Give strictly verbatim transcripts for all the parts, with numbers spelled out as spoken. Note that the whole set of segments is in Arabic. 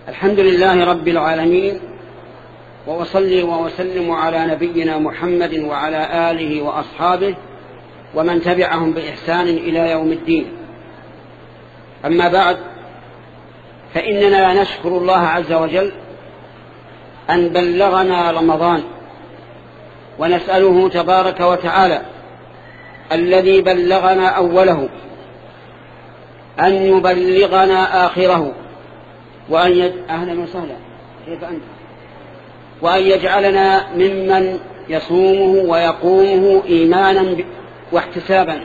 الحمد لله رب العالمين، وأصلي وأسلم على نبينا محمد وعلى آله وأصحابه ومن تبعهم بإحسان إلى يوم الدين. أما بعد، فإننا نشكر الله عز وجل أن بلغنا رمضان، ونسأله تبارك وتعالى الذي بلغنا أوله أن يبلغنا آخره، وأن يج... أهلا وسهلا، كيف أنت؟ وأن يجعلنا ممن يصومه ويقومه إيمانا واحتسابا،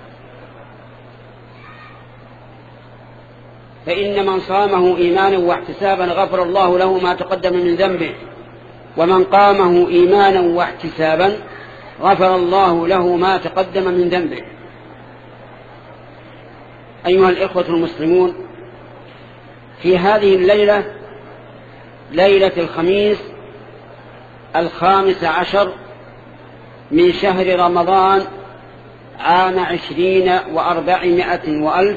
فإن من صامه إيمانا واحتسابا غفر الله له ما تقدم من ذنبه، ومن قامه إيمانا واحتسابا غفر الله له ما تقدم من ذنبه. أيها الإخوة المسلمون، في هذه الليلة، ليلة الخميس الخامس عشر من شهر رمضان عام عشرين وأربعمائة وألف،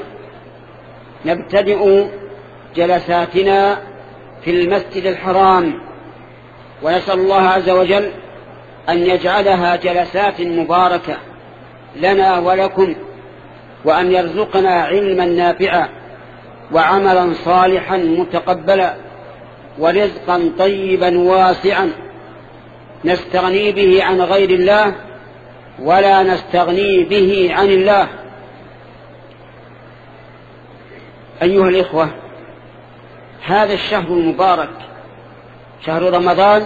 نبتدئ جلساتنا في المسجد الحرام، ونسأل الله عز وجل أن يجعلها جلسات مباركة لنا ولكم، وأن يرزقنا علما نافعا وعملا صالحا متقبلا ورزقا طيبا واسعا نستغني به عن غير الله ولا نستغني به عن الله. أيها الإخوة، هذا الشهر المبارك شهر رمضان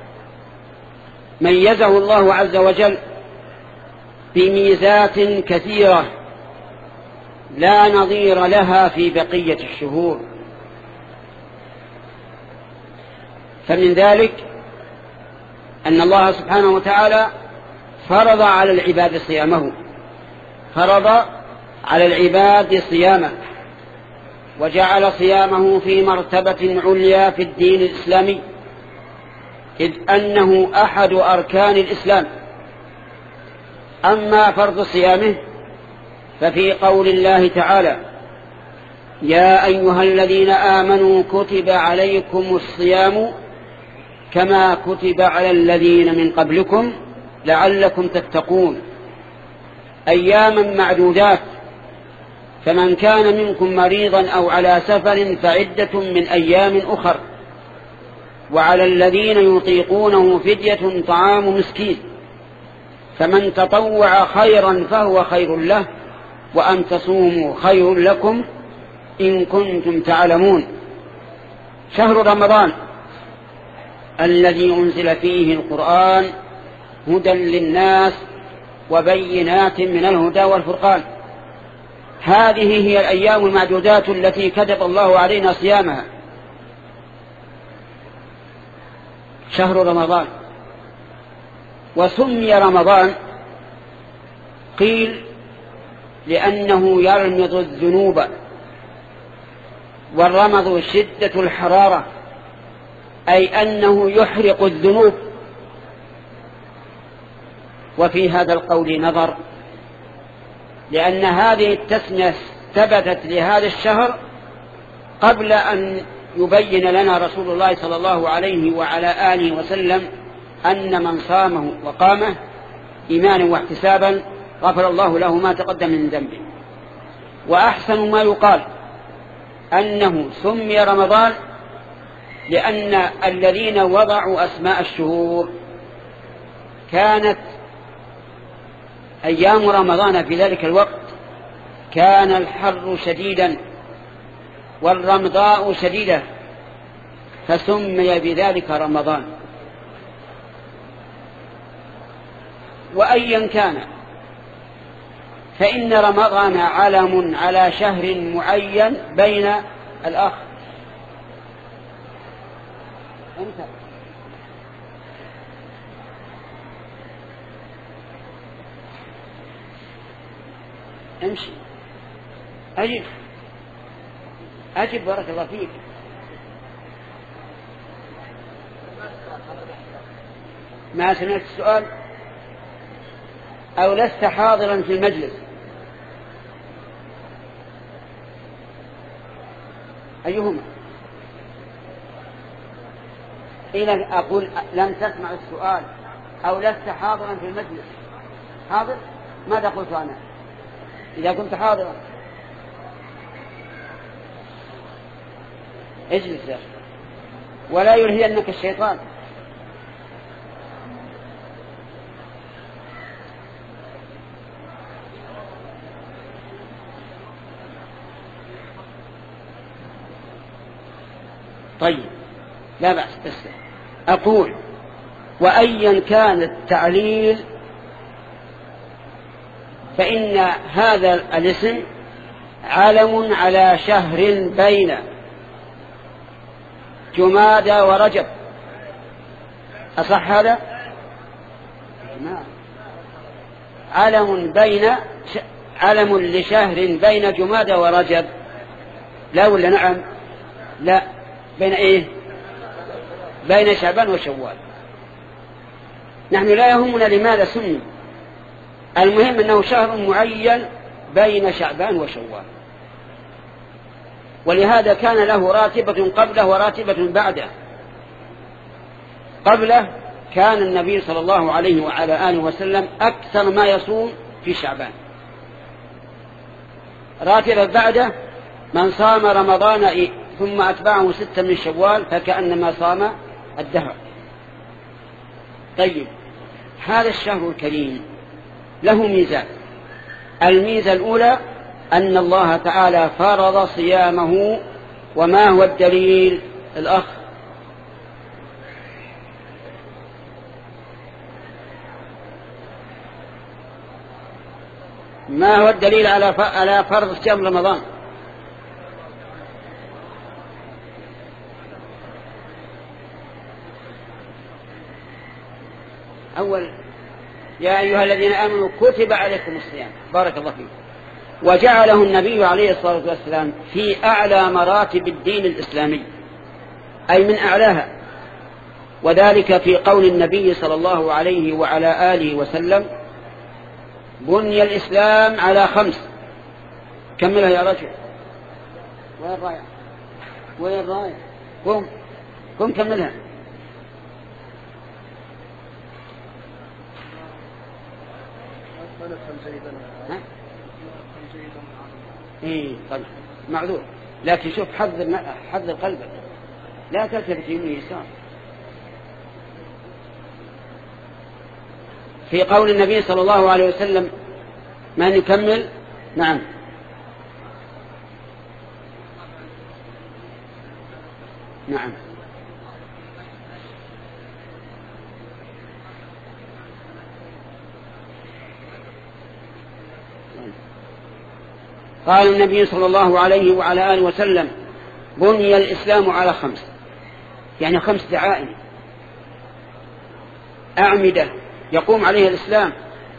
ميزه الله عز وجل بميزات كثيرة لا نظير لها في بقية الشهور، فمن ذلك أن الله سبحانه وتعالى فرض على العباد صيامه، فرض على العباد صيامه، وجعل صيامه في مرتبة عليا في الدين الإسلامي، إذ أنه أحد أركان الإسلام. أما فرض صيامه ففي قول الله تعالى: يا أيها الذين آمنوا كتب عليكم الصيام كما كتب على الذين من قبلكم لعلكم تتقون، أياما معدودات، فمن كان منكم مريضا أو على سفر فعدة من أيام أخر، وعلى الذين يطيقونه فدية طعام مسكين، فمن تطوع خيرا فهو خير له، وأن تصوموا خير لكم إن كنتم تعلمون. شهر رمضان الذي أنزل فيه القرآن هدى للناس وبينات من الهدى والفرقان، هذه هي الأيام المعدودات التي كتب الله علينا صيامها. شهر رمضان، وسمي رمضان قيل لأنه يرمض الذنوب، والرمض شدة الحرارة، أي أنه يحرق الذنوب. وفي هذا القول نظر، لأن هذه التسمية ثبتت لهذا الشهر قبل أن يبين لنا رسول الله صلى الله عليه وعلى آله وسلم أن من صامه وقامه إيمانا واحتسابا غفر الله له ما تقدم من ذنبه. وأحسن ما يقال أنه سمي رمضان لأن الذين وضعوا أسماء الشهور كانت أيام رمضان في ذلك الوقت كان الحر شديدا والرمضاء شديدة، فسمي بذلك رمضان. وأيا كان، فإن رمضان علم على شهر معين بين الآخر. أنت امشي، أجب أجب بارك الله فيك. ما سمعت السؤال أو لست حاضرا في المجلس؟ أيهما؟ إذا أقول لم تسمع السؤال أو لست حاضرا في المجلس. حاضر؟ ماذا قلت أنا إذا كنت حاضرا؟ اجلس يا أخي ولا يلهينك الشيطان. طيب لا بأس. بس أقول وأيا كان التعليل فإن هذا الاسم علم على شهر بين جمادى ورجب. أصح هذا؟ علم بين ش... علم لشهر بين جمادى ورجب. لا ولا نعم؟ لا. بين ايه؟ بين شعبان وشوال. نحن لا يهمنا لماذا سمي، المهم انه شهر معين بين شعبان وشوال، ولهذا كان له راتبة قبله وراتبة بعده. قبله كان النبي صلى الله عليه وعلى آله وسلم أكثر ما يصوم في شعبان. راتبة بعده من صام رمضان إيه ثم أتبعه ستة من شوال فكأنما صام الدهر. طيب هذا الشهر الكريم له ميزات. الميزة الأولى أن الله تعالى فرض صيامه. وما هو الدليل؟ الأخ ما هو الدليل على فرض صيام رمضان؟ أول يا أيها الذين آمنوا كتب عليكم الصيام. بارك الله فيكم. وجعله النبي عليه الصلاة والسلام في أعلى مراتب الدين الإسلامي، أي من أعلاها، وذلك في قول النبي صلى الله عليه وعلى آله وسلم بني الإسلام على خمس. كملها يا رجل. وين رايح؟ وين رايح؟ قم قم كملها. ها؟ إيه طيب معذور، لكن شوف حذر حذر قلبك، لا تلتفت يمين يسار. في قول النبي صلى الله عليه وسلم من يكمل؟ نعم نعم قال النبي صلى الله عليه وعلى آله وسلم بني الإسلام على خمس، يعني خمس دعائم أعمدة يقوم عليها الإسلام.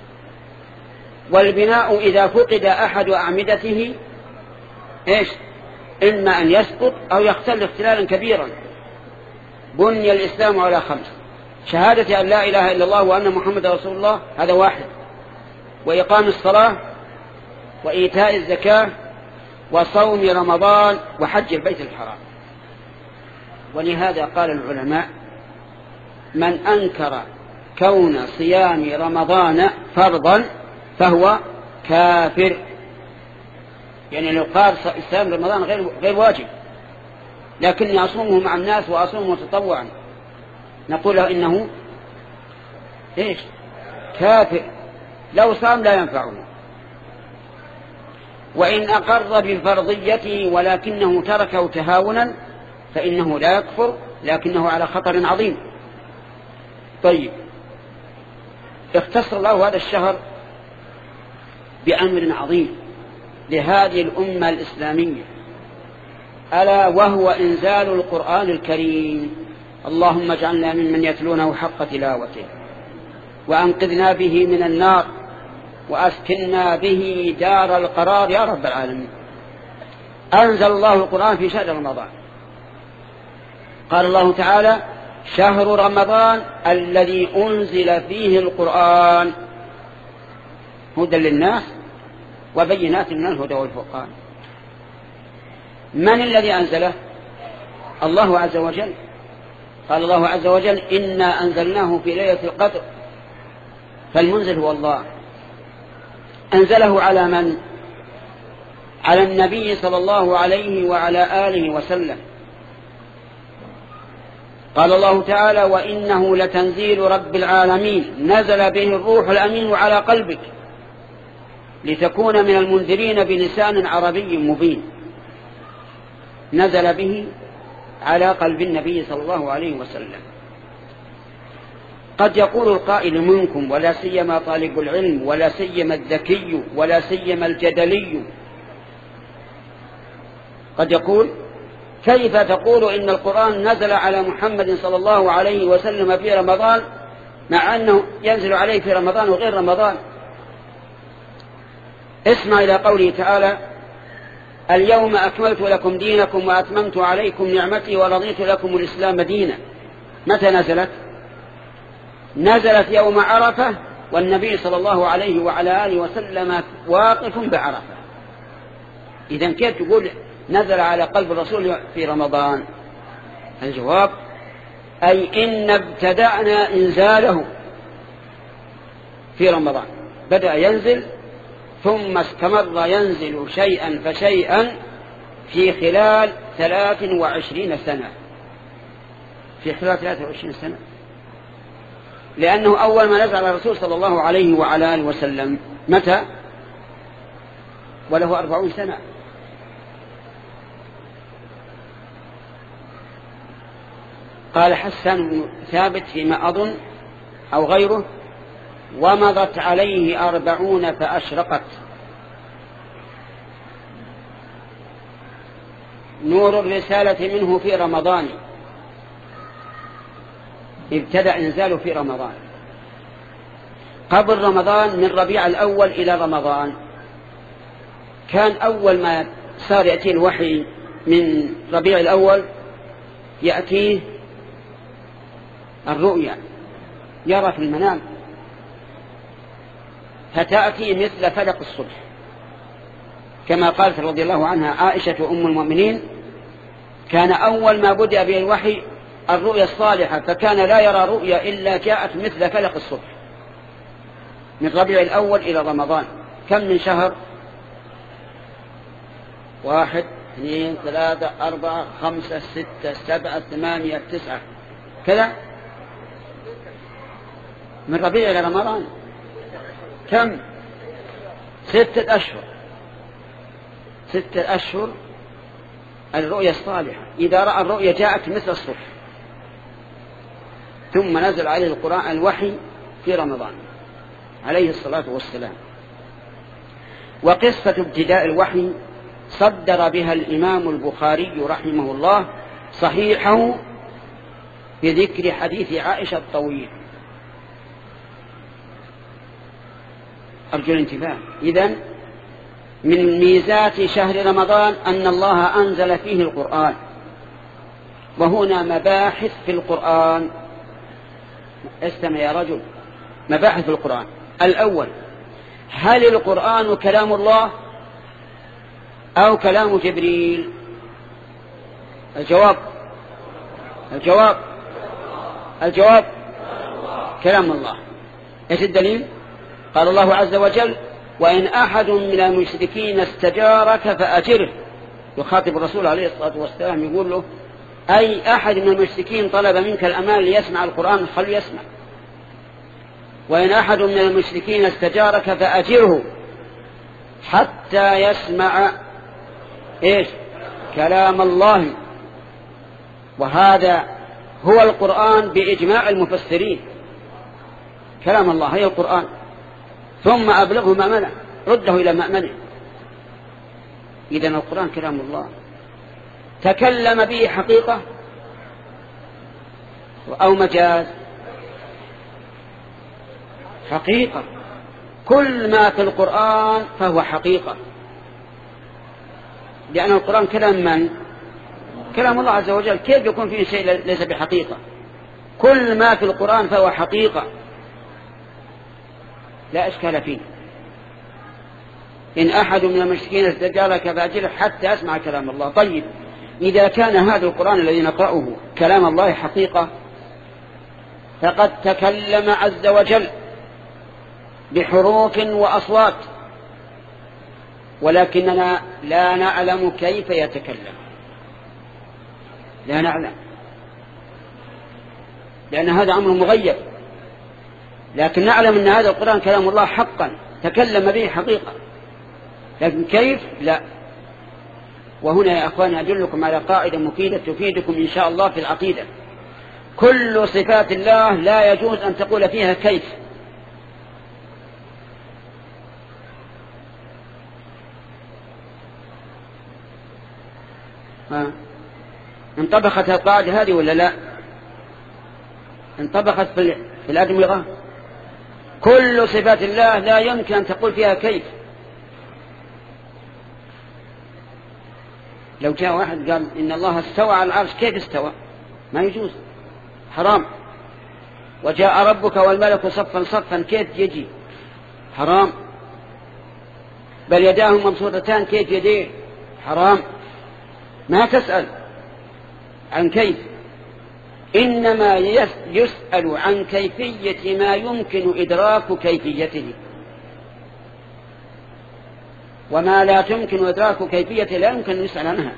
والبناء إذا فقد أحد أعمدته إيش؟ إما أن يسقط أو يختل اختلالا كبيرا. بني الإسلام على خمس: شهادة أن لا إله إلا الله وأن محمد رسول الله، هذا واحد، وإقام الصلاة، وإيتاء الزكاة، وصوم رمضان، وحج البيت الحرام. ولهذا قال العلماء من أنكر كون صيام رمضان فرضا فهو كافر. يعني لو قال صيام رمضان غير غير واجب لكني أصومه مع الناس وأصومه تطوعا، نقول له إنه إيش؟ كافر، لو صام لا ينفعه. وإن أقر بفرضيته ولكنه تركه تهاونا فإنه لا يكفر، لكنه على خطر عظيم. طيب اختص الله هذا الشهر بأمر عظيم لهذه الأمة الإسلامية، ألا وهو إنزال القرآن الكريم. اللهم اجعلنا ممن يتلونه حق تلاوته، وأنقذنا به من النار، وأسكننا به دار القرار يا رب العالمين. أنزل الله القرآن في شهر رمضان. قال الله تعالى شهر رمضان الذي أنزل فيه القرآن هدى للناس وبينات من الهدى والفرقان. من الذي أنزله؟ الله عز وجل. قال الله عز وجل إنا أنزلناه في ليلة القدر، فالمنزل هو الله. أنزله على من؟ على النبي صلى الله عليه وعلى آله وسلم. قال الله تعالى وإنه لتنزيل رب العالمين نزل به الروح الأمين على قلبك لتكون من المنذرين بلسان عربي مبين. نزل به على قلب النبي صلى الله عليه وسلم. قد يقول القائل منكم ولا سيما طالب العلم ولا سيما الذكي ولا سيما الجدلي، قد يقول كيف تقول إن القرآن نزل على محمد صلى الله عليه وسلم في رمضان مع أنه ينزل عليه في رمضان وغير رمضان؟ اسمع إلى قوله تعالى اليوم أكملت لكم دينكم وأتممت عليكم نعمتي ورضيت لكم الإسلام دينا. متى نزلت؟ نزلت يوم عرفة والنبي صلى الله عليه وعلى آله وسلم واقف بعرفة. إذن كيف تقول نزل على قلب الرسول في رمضان؟ الجواب أي إن ابتدأنا إنزاله في رمضان، بدأ ينزل ثم استمر ينزل شيئا فشيئا في خلال ثلاث وعشرين سنة. في خلال ثلاث وعشرين سنة، لأنه أول ما نزل على الرسول صلى الله عليه وعلى آله وسلم متى؟ وله أربعون سنة. قال حسان بن ثابت فيما أظن أو غيره ومضت عليه أربعون فأشرقت. نور الرسالة منه في رمضان، ابتدأ إنزاله في رمضان. قبل رمضان من ربيع الأول إلى رمضان كان أول ما صار يأتيه الوحي من ربيع الأول يأتيه الرؤيا، يرى في المنام، فتأتي مثل فلق الصبح كما قالت رضي الله عنها عائشة أم المؤمنين كان أول ما بدأ به الوحي الرؤيا الصالحة، فكان لا يرى رؤيا إلا جاءت مثل فلق الصبح. من ربيع الأول إلى رمضان كم من شهر؟ واحد اثنين ثلاثة أربعة خمسة ستة سبعة ثمانية تسعة كذا. من ربيع إلى رمضان كم؟ ستة أشهر. ستة أشهر الرؤيا الصالحة. إذا رأى الرؤيا جاءت مثل الصبح. ثم نزل عليه القرآن الوحي في رمضان عليه الصلاة والسلام. وقصة ابتداء الوحي صدر بها الإمام البخاري رحمه الله صحيحه بذكر حديث عائشة الطويل. أرجو الانتباه. إذن من ميزات شهر رمضان أن الله أنزل فيه القرآن، وهنا مباحث في القرآن. استمع يا رجل، مباحث في القرآن. الأول، هل القرآن كلام الله أو كلام جبريل؟ الجواب الجواب الجواب كلام الله. ايش الدليل؟ قال الله عز وجل وإن أحد من المشركين استجارك فأجره. يخاطب الرسول عليه الصلاة والسلام يقول له أي أحد من المشركين طلب منك الأمان ليسمع القرآن خلوا يسمع. وإن أحد من المشركين استجارك فأجره حتى يسمع إيش؟ كلام الله. وهذا هو القرآن بإجماع المفسرين. كلام الله هي القرآن. ثم أبلغه مأمنه، رده إلى مأمنه. إذن القرآن كلام الله. تكلم به حقيقة أو مجاز؟ حقيقة. كل ما في القرآن فهو حقيقة، لأن القرآن كلام من؟ كلام الله عز وجل. كيف يكون فيه شيء ليس بحقيقة؟ كل ما في القرآن فهو حقيقة لا إشكال فيه. إن أحد من المشركين استجارك فأجره حتى أسمع كلام الله. طيب، إذا كان هذا القرآن الذي نقرأه كلام الله حقيقة فقد تكلم عز وجل بحروف وأصوات، ولكننا لا نعلم كيف يتكلم، لا نعلم، لأن هذا أمر مغيب، لكن نعلم أن هذا القرآن كلام الله حقا تكلم به حقيقة، لكن كيف لا. وهنا يا أخواني أدلكم على قاعدة مفيدة تفيدكم إن شاء الله في العقيدة. كل صفات الله لا يجوز أن تقول فيها كيف، ها انطبقت القاعدة هذه ولا لا؟ انطبقت في الأدمغة. كل صفات الله لا يمكن أن تقول فيها كيف. لو جاء واحد قال إن الله استوى على العرش، كيف استوى؟ ما يجوز، حرام. وجاء ربك والملك صفا صفا، كيف يجي؟ حرام. بل يداه مبسوطتان، كيف يديه؟ حرام. ما تسأل عن كيف، إنما يسأل عن كيفية ما يمكن إدراك كيفيته، وما لا تمكن إدراك كيفيته لا يمكن أن يسأل عنها.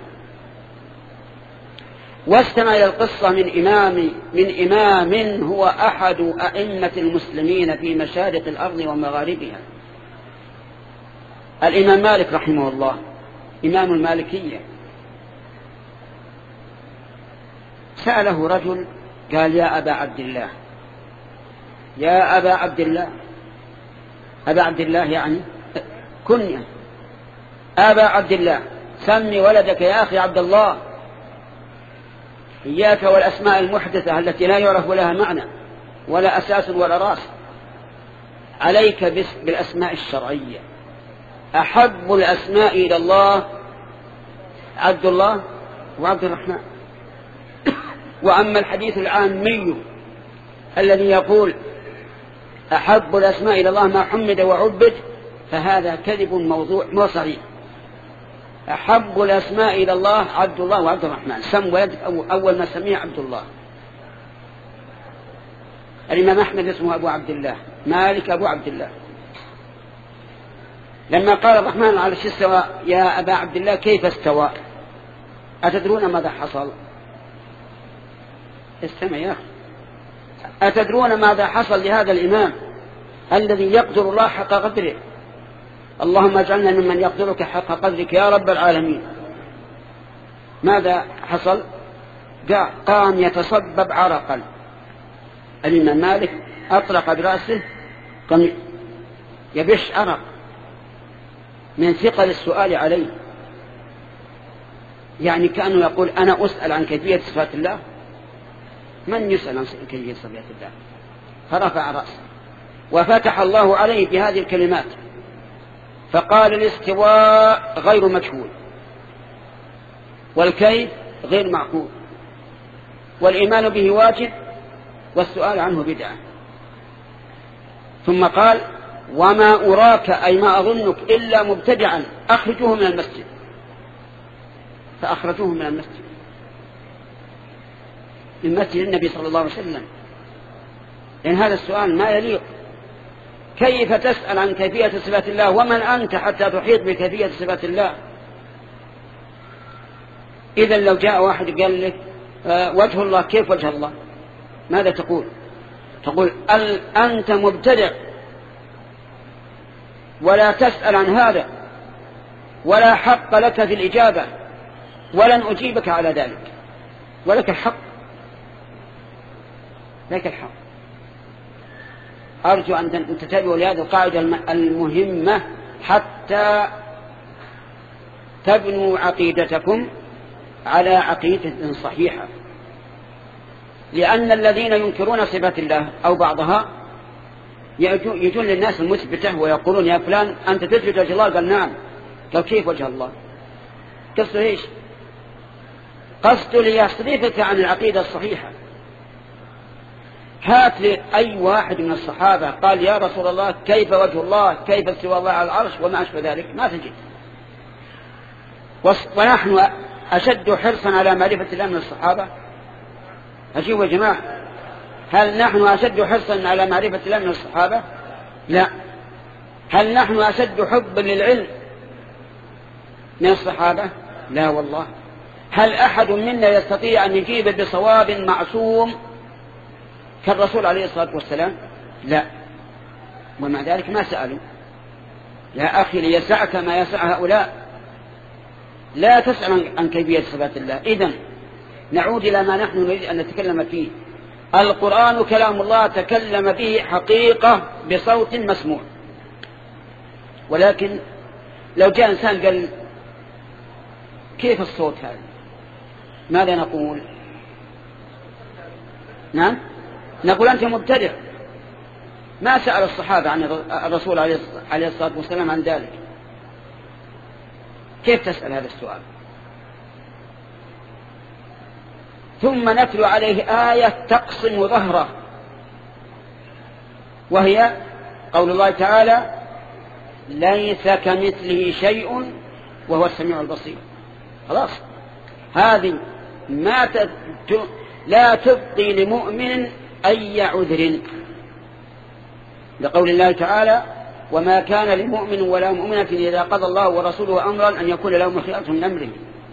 واستمع إلى القصة من إمام من إمام هو أحد أئمة المسلمين في مشارق الأرض ومغاربها، الإمام مالك رحمه الله، إمام المالكية. سأله رجل قال: يا أبا عبد الله، يا أبا عبد الله. أبا عبد الله يعني كنية. أبا عبد الله، سمي ولدك يا أخي عبد الله. إياك والأسماء المحدثة التي لا يعرف لها معنى ولا أساس ولا رأس، عليك بالأسماء الشرعية. أحب الأسماء إلى الله عبد الله وعبد الرحمن. وأما الحديث العامي الذي يقول أحب الأسماء إلى الله ما حمد وعبد، فهذا كذب موضوع مو صحيح. أحب الأسماء إلى الله عبد الله وعبد الرحمن. سم ولدك أول ما سميه عبد الله. الإمام أحمد اسمه أبو عبد الله، مالك أبو عبد الله. لما قال الرحمن على العرش استوى، يا أبا عبد الله كيف استوى؟ أتدرون ماذا حصل؟ استمع يا أخي. أتدرون ماذا حصل لهذا الإمام الذي يقدر الله حق قدره؟ اللهم اجعلنا ممن يقدرك حق قدرك يا رب العالمين. ماذا حصل؟ قام يتصبب عرقا. الإمام مالك أطرق برأسه، قام يبش عرق من ثقل السؤال عليه، يعني كأنه يقول أنا أسأل عن كيفية صفات الله؟ من يسأل عن كيفية صفات الله؟ فرفع رأسه وفتح الله عليه بهذه الكلمات، فقال: الاستواء غير مجهول، والكيف غير معقول، والإيمان به واجب، والسؤال عنه بدعة. ثم قال: وما أراك أي ما أظنك إلا مبتدعا، أخرجوه من المسجد. فأخرجوه من المسجد، من مسجد النبي صلى الله عليه وسلم، لأن هذا السؤال ما يليق. كيف تسأل عن كيفية صفات الله ومن أنت حتى تحيط بكيفية صفات الله؟ إذن لو جاء واحد قال لك وجه الله، كيف وجه الله؟ ماذا تقول؟ تقول أنت مبتدع ولا تسأل عن هذا، ولا حق لك في الإجابة، ولن أجيبك على ذلك، ولك الحق، لك الحق. أرجو أن تتبعوا لهذه القاعدة المهمة حتى تبنوا عقيدتكم على عقيدة صحيحة، لأن الذين ينكرون صفات الله أو بعضها يجون للناس المثبتة ويقولون: يا فلان أنت تثبت وجه الله؟ قال: نعم. قال: كيف وجه الله؟ قصده إيش؟ قصده ليصرفك عن العقيدة الصحيحة. هات لي أي واحد من الصحابة قال: يا رسول الله كيف وجه الله، كيف استوى الله على العرش، وما أشبه ذلك، ما تجد. ونحن أشد حرصا على معرفة الله من الصحابة؟ أجيبوا يا جماعة، هل نحن أشد حرصا على معرفة الله من الصحابة؟ لا. هل نحن أشد حبا للعلم من الصحابة؟ لا والله. هل أحد منا يستطيع أن يجيب بصواب معصوم كالرسول عليه الصلاة والسلام؟ لا. ومع ذلك ما سألوا. يا أخي ليسعك ما يسع هؤلاء، لا تسأل عن كيفية صفات الله. إذن نعود إلى ما نحن نريد أن نتكلم فيه. القرآن كلام الله تكلم به حقيقة بصوت مسموع، ولكن لو جاء إنسان قال كيف الصوت هذا، ماذا نقول؟ نعم نقول أنت مبتدع. ما سأل الصحابة عن الرسول عليه الصلاة والسلام عن ذلك، كيف تسأل هذا السؤال؟ ثم نتلو عليه آية تقسم ظهره، وهي قول الله تعالى ليس كمثله شيء وهو السميع البصير. خلاص، هذه ما ت... لا تبقي لمؤمن أي عذر، لقول الله تعالى وما كان لمؤمن ولا مؤمنة إذا قضى الله ورسوله أمرا أن يكون لهم خيرة من أمره.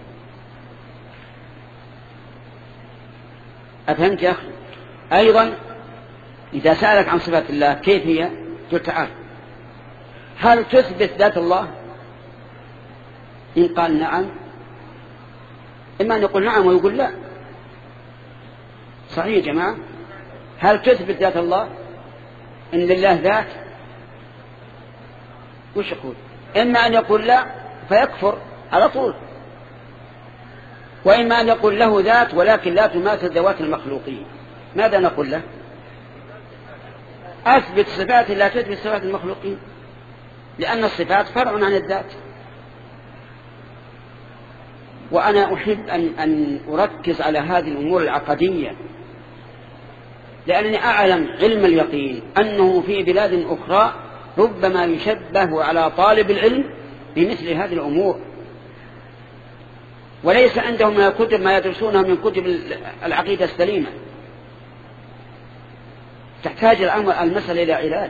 أفهمت يا أخي؟ أيضا إذا سألك عن صفات الله كيف هي، قل تعال هل تثبت ذات الله؟ إن قال نعم، إما أن يقول نعم ويقول لا. صحيح يا جماعة؟ هل تثبت ذات الله؟ إن لله ذات، وش يقول؟ إما أن يقول لا فيكفر على طول، وإما أن يقول له ذات ولكن لا تماثل ذوات المخلوقين. ماذا نقول له؟ أثبت صفات لا تثبت صفات المخلوقين، لأن الصفات فرع عن الذات. وأنا أحب أن, أن أركز على هذه الأمور العقدية، لأنني أعلم علم اليقين أنه في بلاد أخرى ربما يشبه على طالب العلم بمثل هذه الأمور، وليس عندهم من الكتب ما يدرسونها من كتب العقيدة السليمة. تحتاج الأمر المسألة إلى علاج،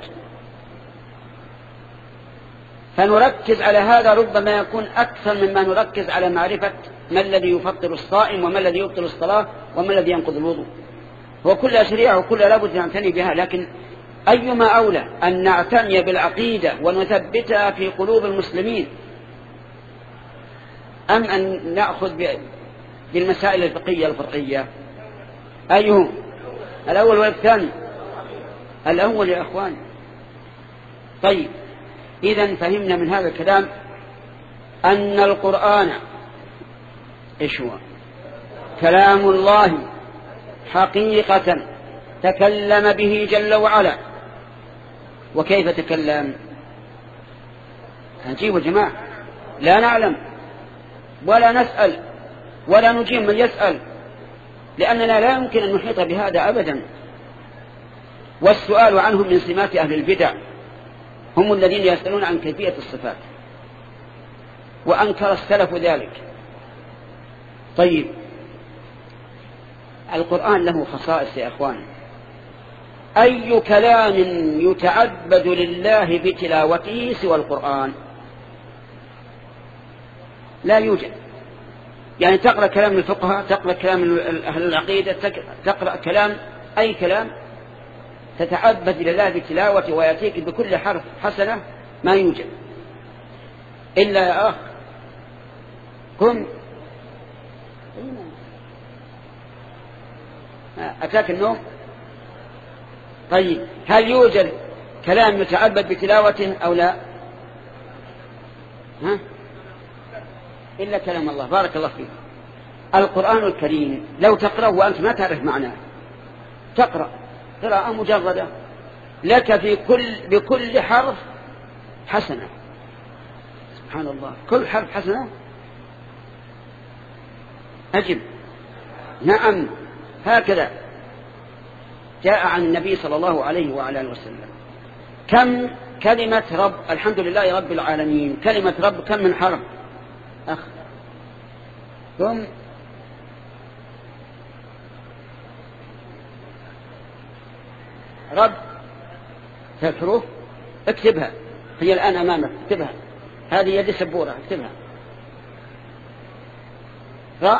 فنركز على هذا ربما يكون أكثر مما نركز على معرفة ما الذي يفطر الصائم وما الذي يبطل الصلاة وما الذي ينقض الوضوء. هو كلها شريعة وكلها لابد نعتني بها، لكن أيما أولى أن نعتني بالعقيدة ونثبتها في قلوب المسلمين أم أن نأخذ بالمسائل الفقهية الفرعية؟ أيهم الأول والثاني؟ الأول يا أخوان. طيب، إذن فهمنا من هذا الكلام أن القرآن إيش هو؟ كلام الله حقيقة تكلم به جل وعلا. وكيف تكلم؟ هنجيب يا جماعة، لا نعلم ولا نسأل ولا نجيب من يسأل، لأننا لا يمكن أن نحيط بهذا أبدا. والسؤال عنهم من سمات أهل البدع، هم الذين يسألون عن كيفية الصفات، وأنكر السلف ذلك. طيب، القرآن له خصائص يا أخوان. أي كلام يتعبد لله بتلاوته سوى القرآن؟ لا يوجد. يعني تقرأ كلام الفقهاء، تقرأ كلام أهل العقيدة، تقرأ كلام أي كلام تتعبد لله بتلاوته ويأتيك بكل حرف حسنة، ما يوجد إلا يا أخ كن أتاك النوم. طيب، هل يوجد كلام يتعبد بتلاوته أو لا؟ ها؟ إلا كلام الله. بارك الله فيك. القرآن الكريم لو تقرأه وأنت ما تعرف معناه، تقرأ قراءة مجردة لك في كل بكل حرف حسنة. سبحان الله، كل حرف حسنة. أجب، نعم، هكذا جاء عن النبي صلى الله عليه وعلى آله وسلم. كم كلمة رب، الحمد لله رب العالمين، كلمة رب كم من حرف؟ أخ ثم رب الحروف اكتبها، هي الآن أمامك اكتبها، هذه يد سبورة اكتبها. راء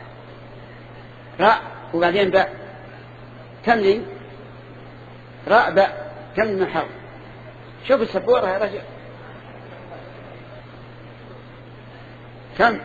راء وبعدين باء، كم لي؟ راء باء، كم من حرف؟ شوف السبورة يا رجل كم؟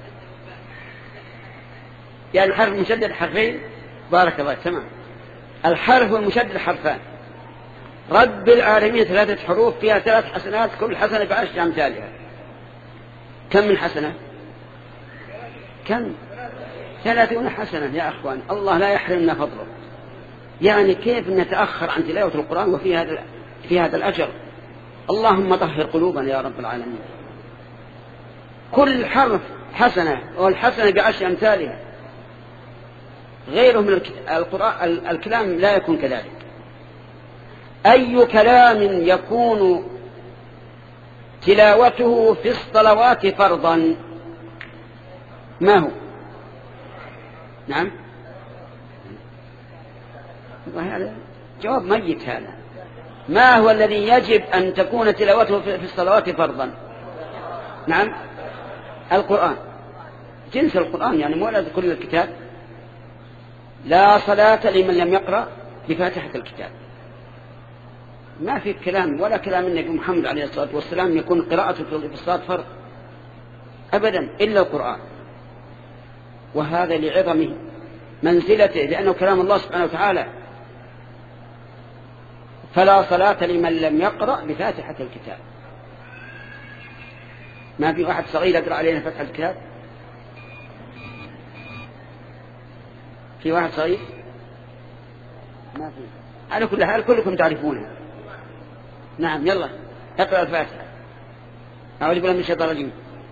يعني الحرف المشدد حرفين. بارك الله، تمام. الحرف المشدد حرفان. رب العالمين ثلاثة حروف فيها ثلاث حسنات، كل حسنة بعشر أمثالها. كم من حسنة؟ كم؟ ثلاثون حسنة يا أخوان، الله لا يحرمنا فضله. يعني كيف نتأخر عن تلاوة القرآن وفي هذا في هذا الأجر؟ اللهم طهر قلوبنا يا رب العالمين. كل حرف حسنة والحسنة بعشر أمثالها. غيره من القرآن الكلام لا يكون كذلك. أي كلام يكون تلاوته في الصلوات فرضا؟ ما هو؟ نعم، هذا جواب ميت. هذا ما هو الذي يجب أن تكون تلاوته في الصلوات فرضا؟ نعم، القرآن، جنس القرآن، يعني مو لازم كل الكتاب. لا صلاة لمن لم يقرأ بفاتحة الكتاب. ما في كلام ولا كلام النبي محمد عليه الصلاة والسلام يكون قراءته في الصلاة فرض أبدا إلا القرآن، وهذا لعظمه منزلته لأنه كلام الله سبحانه وتعالى. فلا صلاة لمن لم يقرأ بفاتحة الكتاب. ما في واحد صغير يقرأ علينا فتح الكتاب؟ في واحد صغير؟ ما في. على كل حال كلكم تعرفونها. نعم، يلا اقرأ الفاتحة. أعوذ بالله من الشيطان الرجيم.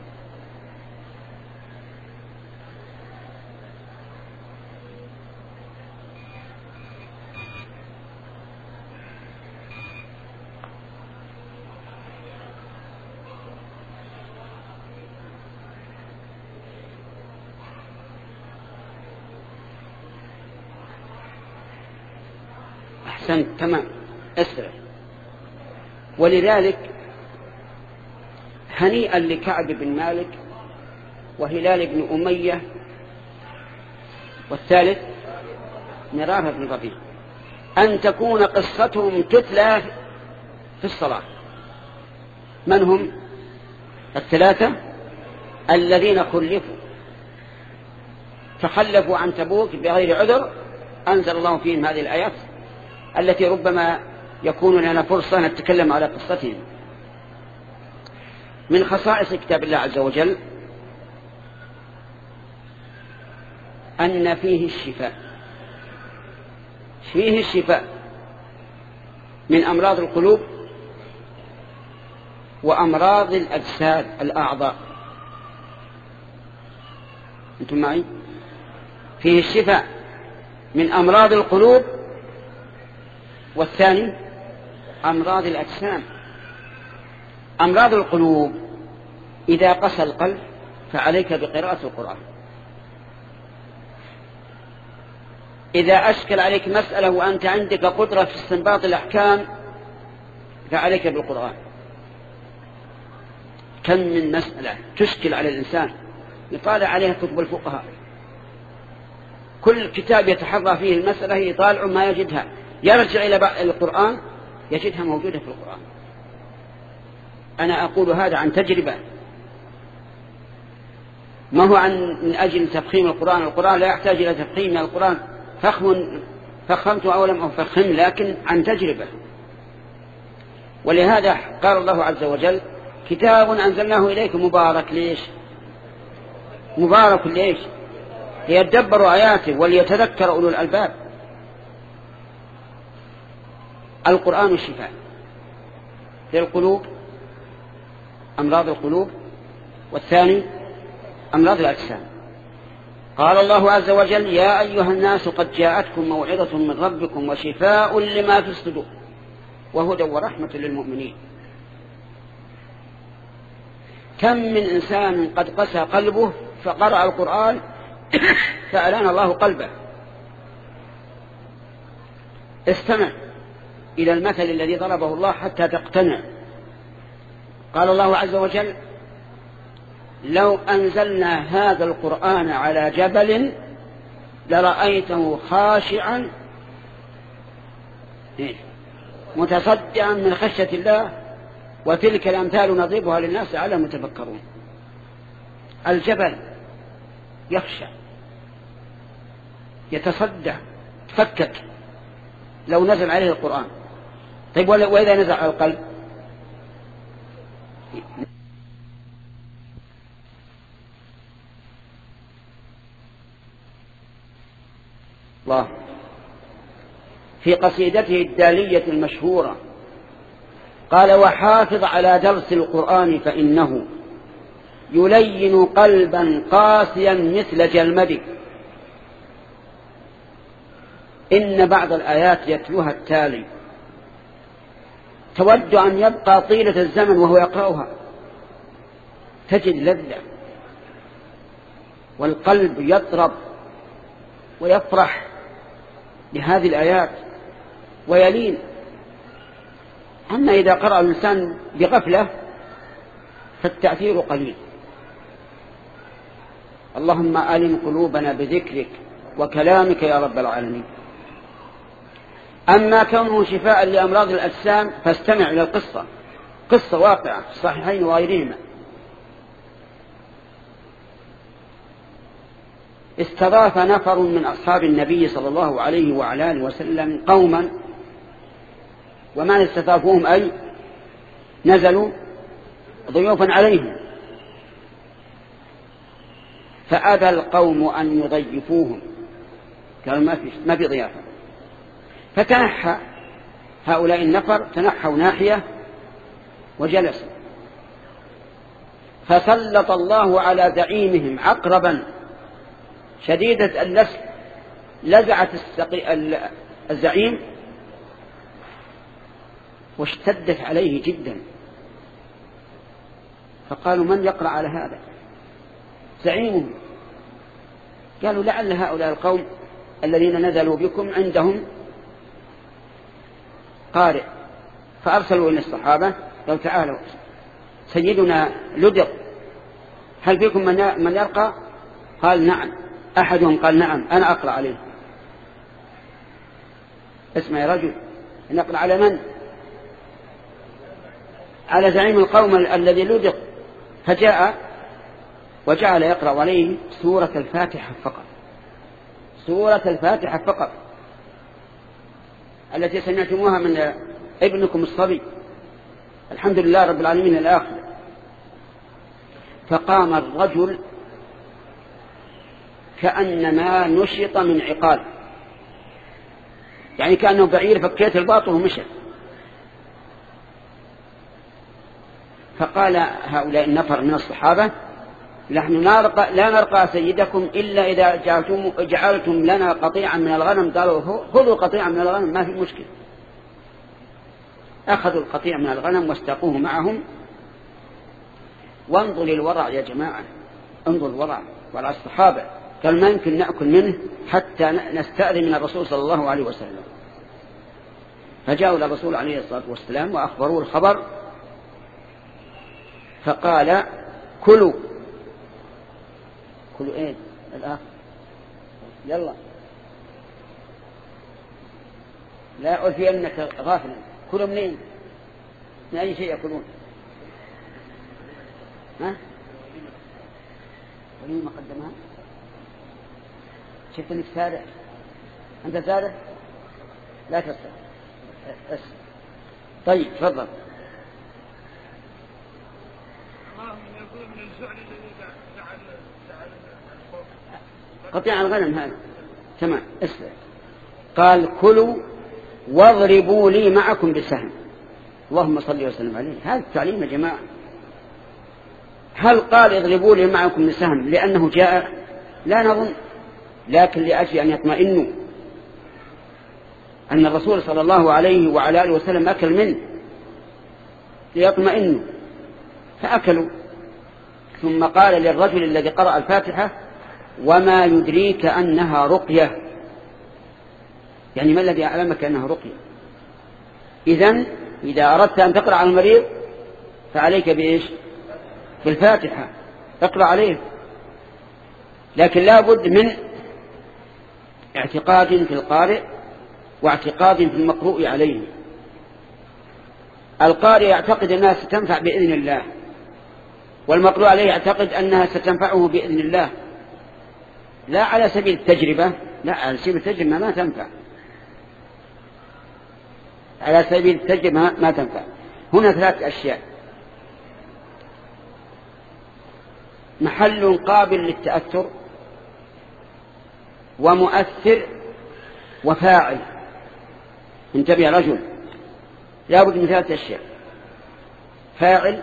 أحسنت، تمام، اسرع. ولذلك هنيئا لكعب بن مالك وهلال بن أمية والثالث مرارة بن ربيع أن تكون قصتهم تتلى في الصلاة. من هم الثلاثة الذين خلفوا تخلفوا عن تبوك بغير عذر؟ أنزل الله فيهم هذه الآيات التي ربما يكون لنا فرصة نتكلم على قصتهم. من خصائص كتاب الله عز وجل أن فيه الشفاء، فيه الشفاء من أمراض القلوب وأمراض الأجساد الأعضاء. أنتم معي؟ فيه الشفاء من أمراض القلوب، والثاني أمراض الأجسام. أمراض القلوب إذا قسى القلب فعليك بقراءة القرآن. إذا أشكل عليك مسألة وأنت عندك قدرة في استنباط الأحكام فعليك بالقرآن. كم من مسألة تشكل على الإنسان يطالع عليها كتب الفقهاء، كل كتاب يتحرى فيه المسألة يطالع ما يجدها، يرجع إلى القرآن يجدها موجودة في القرآن. أنا أقول هذا عن تجربة، ما هو عن من أجل تفخيم القرآن. القرآن لا يحتاج إلى تفخيم، من القرآن فخم فخمت أو لم أفخم، لكن عن تجربة. ولهذا قال الله عز وجل كتاب أنزلناه إليك مبارك. ليش مبارك؟ ليش؟ ليدبروا آياته وليتذكر أولو الألباب. القرآن الشفاء للقلوب، أمراض القلوب، والثاني أمراض الأجسام. قال الله عز وجل يا أيها الناس قد جاءتكم موعظة من ربكم وشفاء لما في الصدور وهدى ورحمة للمؤمنين. كم من إنسان قد قسى قلبه فقرأ القرآن فألان الله قلبه. استمع إلى المثل الذي ضربه الله حتى تقتنع. قال الله عز وجل: لو أنزلنا هذا القرآن على جبل لرأيته خاشعا متصدعا من خشية الله وتلك الأمثال نضربها للناس على متفكرون. الجبل يخشع يتصدع تفكك لو نزل عليه القرآن. طيب وإذا نزل على القلب؟ الله في قصيدته الدالية المشهورة قال: وحافظ على درس القرآن فإنه يلين قلبا قاسيا مثل جلمد. إن بعض الآيات يتلوها التالي تود أن يبقى طيلة الزمن وهو يقرأها، تجد لذة والقلب يطرب ويفرح لهذه الآيات ويلين. أما إذا قرأ الإنسان بغفلة فالتأثير قليل. اللهم ألم قلوبنا بذكرك وكلامك يا رب العالمين. أما كونه شفاء لأمراض الأجسام فاستمع إلى القصة، قصة واقعة في الصحيحين وغيرهما. استضاف نفر من أصحاب النبي صلى الله عليه وعلى آله وسلم قوما، وما استضافوهم أي نزلوا ضيوفا عليهم، فأبى القوم أن يضيفوهم، قالوا ما في ما في ضيافة. فتنحى هؤلاء النفر، تنحوا ناحية وجلسوا، فسلط الله على زعيمهم عقربا شديدة اللسع لزعت الزعيم واشتدت عليه جدا. فقالوا: من يقرأ على هذا؟ زعيمهم. قالوا: لعل هؤلاء القوم الذين نزلوا بكم عندهم قارئ. فأرسلوا إلى الصحابة: لو تعالوا سيدنا لدغ، هل فيكم من يرقى؟ قال: نعم. أحدهم قال: نعم أنا أقرأ عليه. اسمع يا رجل، نقرأ على من؟ على زعيم القوم الذي لدغ. فجاء وجعل يقرأ عليه سورة الفاتحة فقط، سورة الفاتحة فقط التي سمعتموها من ابنكم الصبي، الحمد لله رب العالمين الآخر. فقام الرجل كأنما نشط من عقال، يعني كأنه بعير فكيت الباط ومشى. فقال هؤلاء النفر من الصحابة: نحن لا نرقى سيدكم إلا إذا جعلتم, جعلتم لنا قطيعا من الغنم. قالوا: خذوا قطيعا من الغنم ما في مشكلة. أخذوا القطيع من الغنم واستقوه معهم. وانظر للورع يا جماعة، انظر الورع وعلى الصحابة. قال: ما يمكن نأكل منه حتى نستأذن من الرسول صلى الله عليه وسلم. فجاءوا إلى الرسول عليه الصلاة والسلام وأخبروه الخبر، فقال: كلوا. كلوا ايه الآخر؟ يلا لا أقول في أنك غافلا. كلوا منين؟ من أي شيء يأكلون؟ ها؟ وليمة قدمها؟ شفت انك سارع؟ أنت سارع؟ لا تسرع. بس طيب تفضل. قطيع الغنم هذا تمام. اسرع. قال: كلوا واضربوا لي معكم بسهم. اللهم صل وسلم عليه. هذا التعليم يا جماعة. هل قال اضربوا لي معكم بسهم لأنه جاء؟ لا نظن، لكن لأجل أن يطمئنوا أن الرسول صلى الله عليه وعلى آله وسلم أكل منه، ليطمئنوا. فأكلوا ثم قال للرجل الذي قرأ الفاتحة وما يدريك أنها رقية، يعني ما الذي أعلمك أنها رقية؟ إذن إذا أردت أن تقرأ على المريض فعليك بإيش؟ بالفاتحة، اقرأ عليه، لكن لا بد من اعتقاد في القارئ واعتقاد في المقروء عليه. القارئ يعتقد أنها ستنفع بإذن الله، والمقروء عليه يعتقد أنها ستنفعه بإذن الله، لا على سبيل التجربة، لا على سبيل التجربة ما تنفع، على سبيل التجربة ما تنفع. هنا ثلاث أشياء: محل قابل للتأثر، ومؤثر، وفاعل. انتبه رجل، لا بد من ثلاث أشياء: فاعل،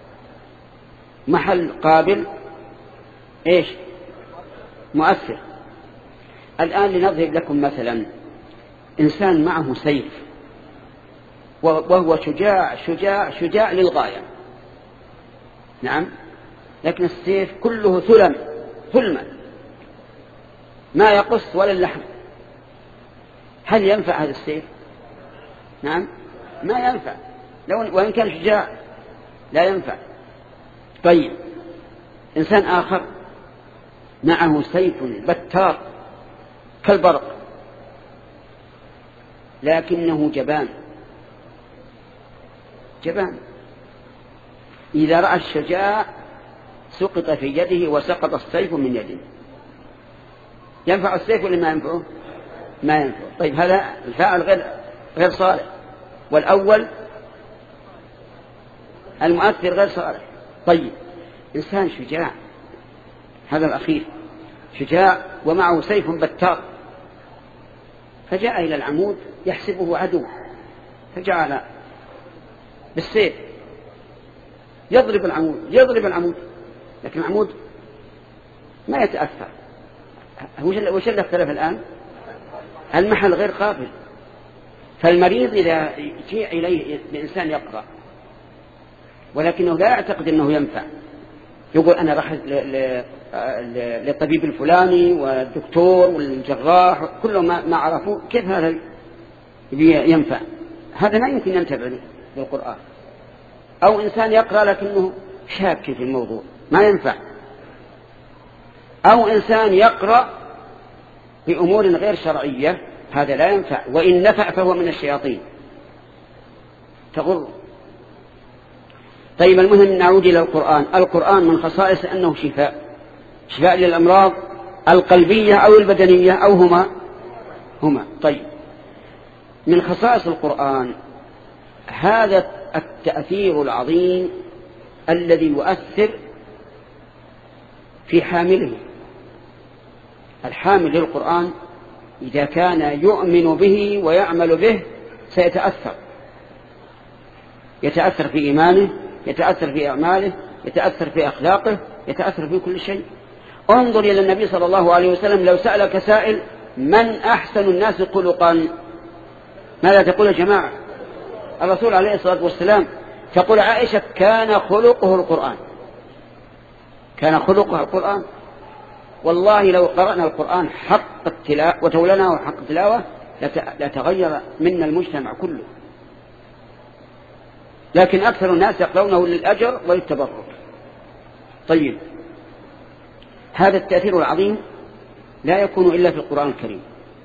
محل قابل، ايش؟ مؤثر. الآن لنضرب لكم مثلا: إنسان معه سيف وهو شجاع شجاع شجاع للغاية، نعم، لكن السيف كله ثلم ثلما ما يقص ولا اللحم. هل ينفع هذا السيف؟ نعم، ما ينفع، لو وإن كان شجاع لا ينفع. طيب، إنسان آخر معه سيف بتار كالبرق لكنه جبان جبان إذا رأى الشجاع سقط في يده وسقط السيف من يده. ينفع السيف ولا ما ينفعه؟ ما ينفع. طيب، هذا الفاعل غير غير صالح، والأول المؤثر غير صالح. طيب، إنسان شجاع، هذا الأخير شجاع ومعه سيف بتار، فجاء إلى العمود يحسبه عدو، فجعل بالسيف يضرب العمود يضرب العمود لكن العمود ما يتأثر. وش اللي اختلف الآن؟ المحل غير قابل. فالمريض إذا جاء إليه بإنسان يقرأ ولكنه لا يعتقد أنه ينفع، يقول أنا راح للطبيب الفلاني والدكتور والجراح كلهم ما عرفوا، كيف هذا ينفع؟ هذا ما يمكن ينتبع بالقرآن. أو إنسان يقرأ لكنه شاك في الموضوع، ما ينفع. أو إنسان يقرأ بأمور غير شرعية، هذا لا ينفع، وإن نفع فهو من الشياطين تغر. طيب، المهم نعود إلى القرآن. القرآن من خصائص أنه شفاء، شفاء للأمراض القلبية أو البدنية أو هما هما طيب، من خصائص القرآن هذا التأثير العظيم الذي يؤثر في حامله. الحامل للقرآن إذا كان يؤمن به ويعمل به سيتأثر، يتأثر في إيمانه، يتأثر في أعماله، يتأثر في أخلاقه، يتأثر في كل شيء. انظر إلى النبي صلى الله عليه وسلم، لو سألك سائل من أحسن الناس خلقا ماذا تقول يا جماعة؟ الرسول عليه الصلاة والسلام. تقول عائشة كان خلقه القرآن، كان خلقه القرآن. والله لو قرأنا القرآن حق التلاوة وتولناه حق التلاوة لتغير منا المجتمع كله، لكن أكثر الناس يقرؤونه للأجر وللتبرك. طيب، هذا التأثير العظيم لا يكون إلا في القرآن الكريم،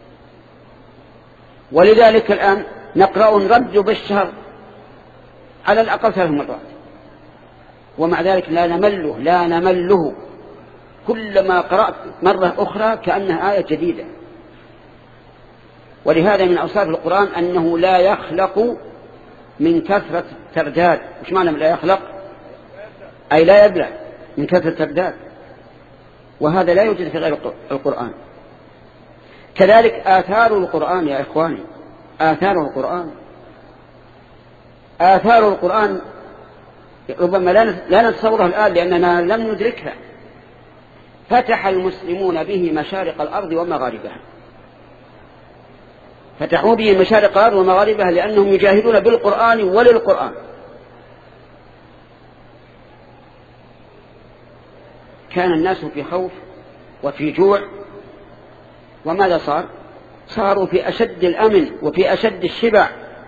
ولذلك الآن نقرأ نرد بالشهر على الأقل ثلاث مرات، ومع ذلك لا نمله لا نمله كلما قرأت مرة أخرى كأنها آية جديدة. ولهذا من أوصاف القرآن أنه لا يخلق من كثرة الترداد. وش معنى لا يخلق؟ أي لا يبلع من كثرة الترداد، وهذا لا يوجد في غير القرآن. كذلك آثار القرآن يا إخواني، آثار القرآن آثار القرآن ربما لا نتصورها الآن لأننا لم ندركها. فتح المسلمون به مشارق الأرض ومغاربها، فتحوا به مشارق الأرض ومغاربها لأنهم يجاهدون بالقرآن وللقرآن. كان الناس في خوف وفي جوع، وماذا صار؟ صاروا في أشد الأمن وفي أشد الشبع.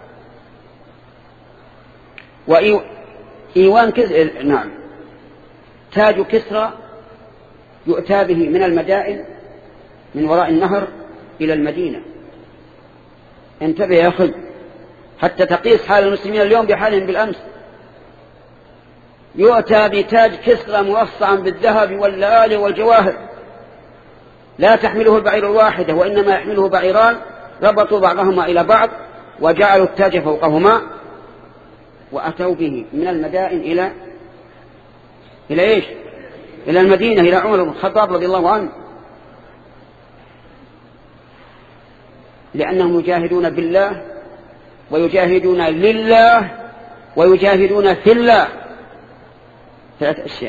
وإيوان كز... نعم تاج كسرى يؤتى به من المدائن من وراء النهر إلى المدينة. انتبه يا أخي حتى تقيس حال المسلمين اليوم بحالهم بالأمس. يؤتى بتاج كسرى موصعا بالذهب واللآلئ والجواهر، لا تحمله البعير الواحدة وإنما يحمله بعيران، ربطوا بعضهما إلى بعض وجعلوا التاج فوقهما، وأتوا به من المدائن إلى إلى إيش؟ إلى المدينة، إلى عمر بن الخطاب رضي الله عنه، لأنهم يجاهدون بالله ويجاهدون لله ويجاهدون في الله. ثلاث أشياء: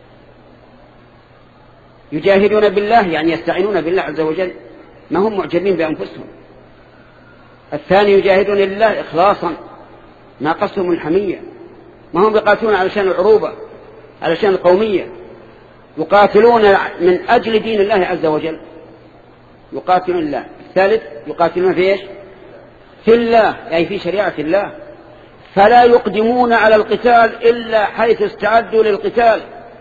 يجاهدون بالله يعني يستعينون بالله عز وجل، ما هم معجبين بأنفسهم. الثاني يجاهدون لله إخلاصا، ما قصدهم الحمية، ما هم يقاتلون علشان العروبة علشان القومية، يقاتلون من أجل دين الله عز وجل، يقاتلون الله. الثالث يقاتلون في إيش؟ في الله، أي في شريعة الله، فلا يقدمون على القتال إلا حيث استعدوا للقتال،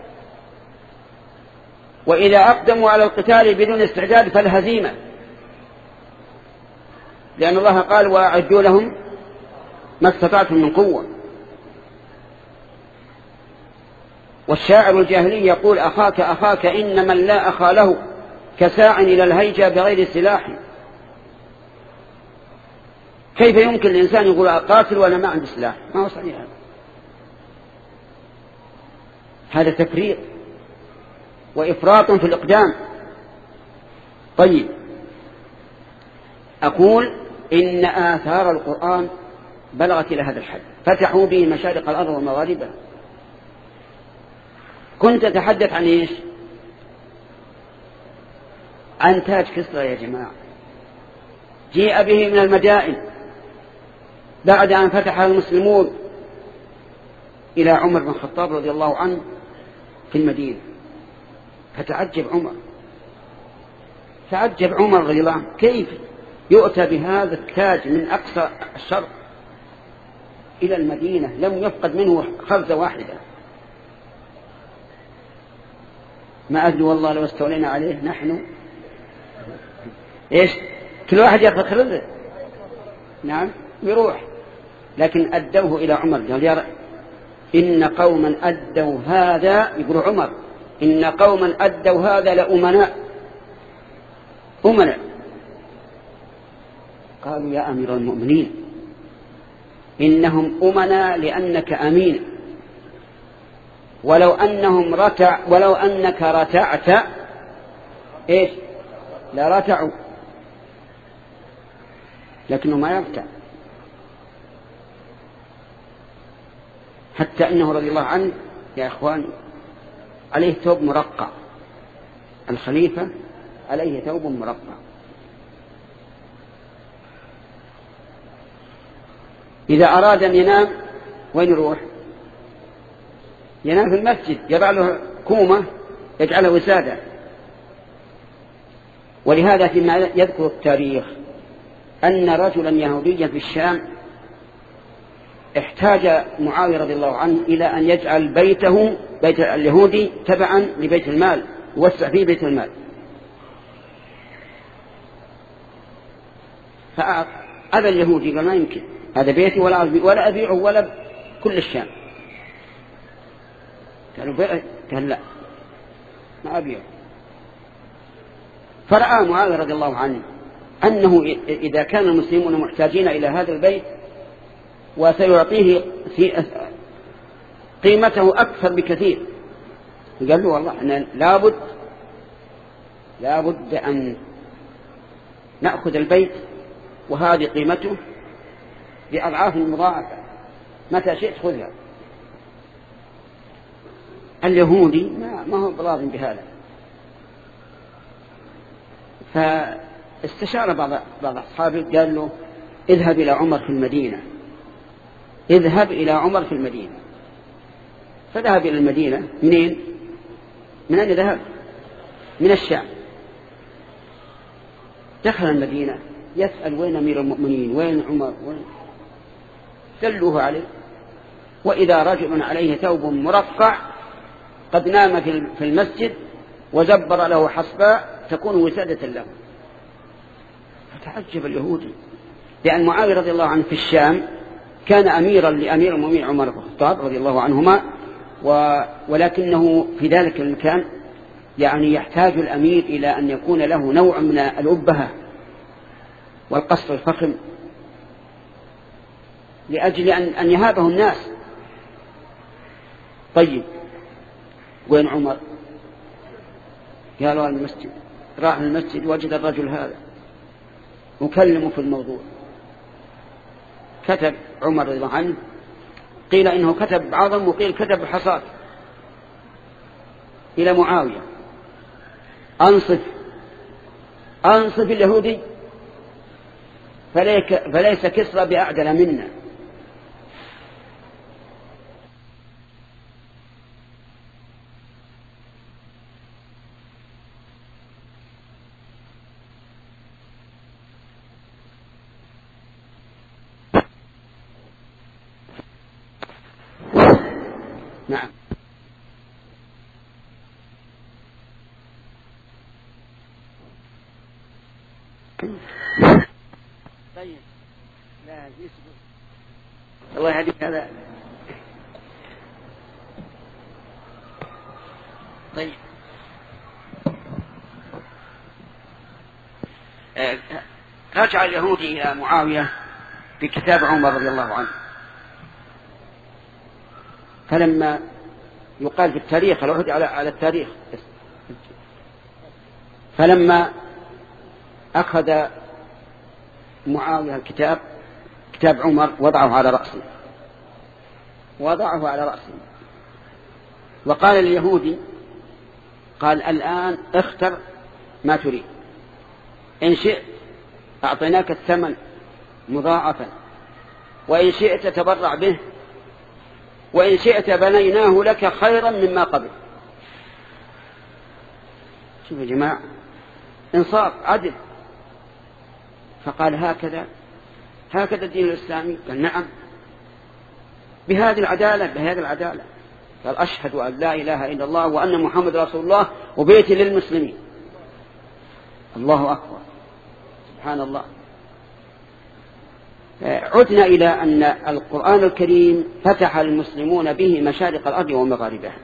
وإذا أقدموا على القتال بدون استعداد فالهزيمة، لأن الله قال: وأعدوا لهم ما استطعتم من قوة. والشاعر الجاهلي يقول: أخاك أخاك إن من لا أخا له كساع إلى الهيجة بغير سلاح. كيف يمكن الإنسان يقول أقاتل وأنا ما عندي سلاح؟ ما هو صحيح هذا، هذا تفريط وإفراط في الإقدام. طيب، أقول إن آثار القرآن بلغت إلى هذا الحد، فتحوا به مشارق الأرض ومغاربها. كنت أتحدث عن إيش؟ عن تاج كسرى يا جماعة، جيء به من المدائن بعد أن فتح المسلمون إلى عمر بن الخطاب رضي الله عنه في المدينة. فتعجب عمر، تعجب عمر رضي الله عنه، كيف يؤتى بهذا التاج من أقصى الشرق إلى المدينة لم يفقد منه خرزة واحدة؟ ما أدري والله لو استولينا عليه نحن إيش، كل واحد يأخذ خرزة، نعم يروح. لكن أدوه إلى عمر، قال: يا إن قوما أدوا هذا، يقول عمر: إن قوما أدوا هذا لأمناء، أمناء. قالوا: يا أمير المؤمنين إنهم أمناء لأنك أمين، ولو أنهم رتع ولو أنك رتعت إيش لرتعوا، لكنه ما يرتع. حتى إنه رضي الله عنه يا إخوان عليه ثوب مرقع، الخليفة عليه ثوب مرقع. إذا أراد أن ينام وين يروح؟ ينام في المسجد، يضع له كومة يجعله وسادة. ولهذا فيما يذكر التاريخ أن رجلا يهوديا في الشام احتاج معاوية رضي الله عنه إلى أن يجعل بيته بيت اليهودي تبعا لبيت المال، يوسع فيه بيت المال. فأبى اليهودي، قال: ما يمكن، هذا بيتي ولا ولا أبيعه ولا كل الشام. قالوا: قال: لا ما أبيعه. فرأى معاوية رضي الله عنه أنه إذا كان المسلمون محتاجين إلى هذا البيت وسيعطيه في قيمته أكثر بكثير، قال له: والله أنا لابد لابد أن نأخذ البيت وهذه قيمته بأضعاف مضاعفة، متى شئت خذها. اليهودي ما هو براض بهذا، فاستشار بعض بعض أصحابه، قال له: اذهب إلى عمر في المدينة، اذهب إلى عمر في المدينة. فذهب إلى المدينة. منين؟ من أين ذهب؟ من الشام. دخل المدينة يسأل وين أمير المؤمنين، وين عمر، وين؟ دلوه عليه، وإذا رجل عليه ثوب مرقع قد نام في المسجد وزبر له حصباء تكون وسادة له. فتعجب اليهودي، لأن معاوية رضي الله عنه في الشام كان أميرا لأمير المؤمنين عمر بن الخطاب رضي الله عنهما، ولكنه في ذلك المكان يعني يحتاج الأمير إلى أن يكون له نوع من الأبهة والقصر الفخم لأجل أن يهابه الناس. طيب وين عمر؟ قالوا المسجد. راح المسجد وجد الرجل هذا وكلمه في الموضوع. كتب عمر رضي الله عنه، قيل إنه كتب بعظم وقيل كتب بحصات إلى معاوية: أنصف أنصف اليهودي فليس كسرى بأعدل منا. نعم. طيب لا يسبق الله يهديك هذا. طيب آه. رجع اليهودي إلى معاوية بكتاب عمر رضي الله عنه، فلما يقال في التاريخ العهد على على التاريخ، فلما أخذ معاوية الكتاب كتاب عمر وضعه على رأسه وضعه على رأسه وقال لليهودي، قال: الآن اختر ما تريد، إن شئت أعطيناك الثمن مضاعفا، وإن شئت تبرع به، وإن شئت بنيناه لك خيرا مما قبل. شوفوا يا جماعة، إنصاف عدل. فقال: هكذا هكذا الدين الإسلامي؟ قال: نعم، بهذه العدالة بهذه العدالة. قال: أشهد أن لا إله إلا الله وأن محمد رسول الله وبيتي للمسلمين. الله أكبر، سبحان الله. عدنا إلى أن القرآن الكريم فتح المسلمون به مشارق الأرض ومغاربها.